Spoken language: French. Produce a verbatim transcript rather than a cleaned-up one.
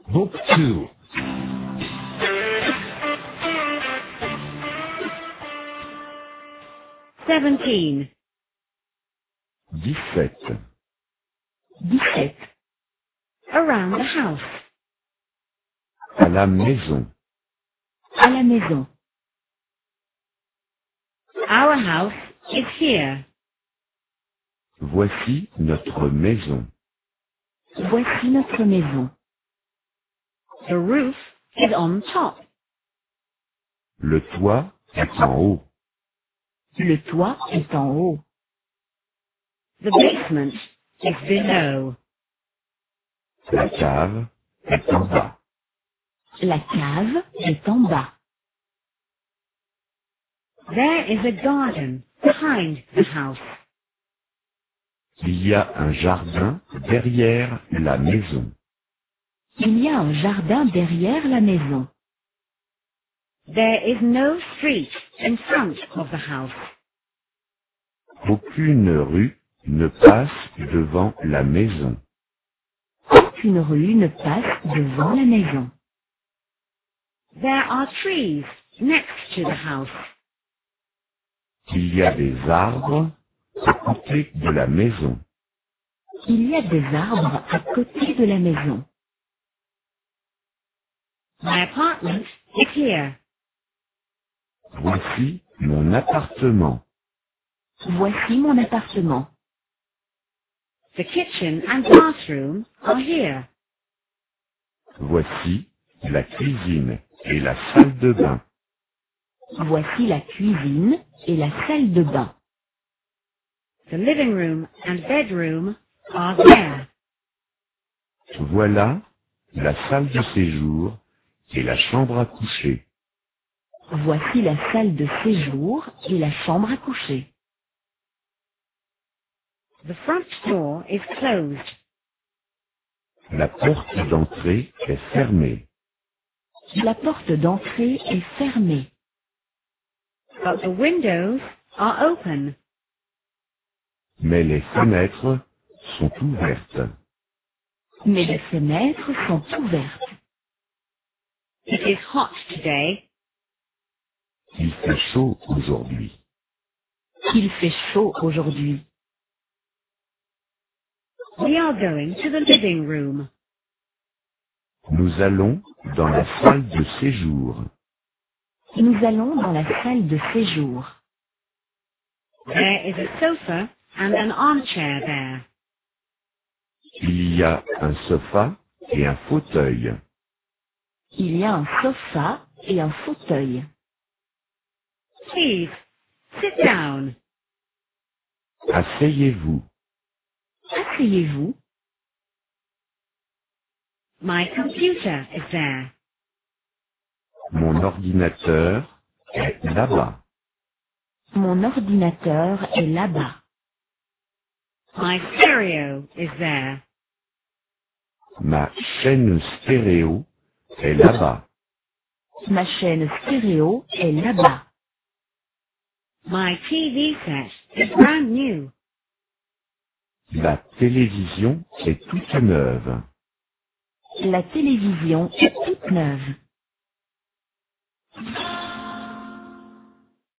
Book two. Seventeen. dix-sept. Dix-sept. Around the house. À la maison. À la maison. Our house is here. Voici notre maison. Voici notre maison. The roof is on top. Le toit est en haut. Le toit est en haut. The basement is below. La cave est en bas. La cave est en bas. There is a garden behind the house. Il y a un jardin derrière la maison. Il y a un jardin derrière la maison. There is no street in front of the house. Aucune rue ne passe devant la maison. Aucune rue ne passe devant la maison. There are trees next to the house. Il y a des arbres à côté de la maison. Il y a des arbres à côté de la maison. My apartment is here. Voici mon appartement. Voici mon appartement. The kitchen and bathroom are here. Voici la cuisine et la salle de bain. Voici la cuisine et la salle de bain. The living room and bedroom are there. Voilà la salle de séjour et la chambre à coucher. Voici la salle de séjour et la chambre à coucher. The front door is closed. La porte d'entrée est fermée. La porte d'entrée est fermée. But the windows are open. Mais les fenêtres sont ouvertes. Mais les fenêtres sont ouvertes. It is hot today. Il fait chaud aujourd'hui. Il fait chaud aujourd'hui. We are going to the living room. Nous allons dans la salle de séjour. Nous allons dans la salle de séjour. There is a sofa and an armchair there. Il y a un sofa et un fauteuil. Il y a un sofa et un fauteuil. Please, sit down. Asseyez-vous. Asseyez-vous. My computer is there. Mon ordinateur est là-bas. Mon ordinateur est là-bas. My stereo is there. Ma chaîne stéréo est là-bas. Ma chaîne stéréo est là-bas. My T V set is brand new. La télévision est toute neuve. La télévision est toute neuve.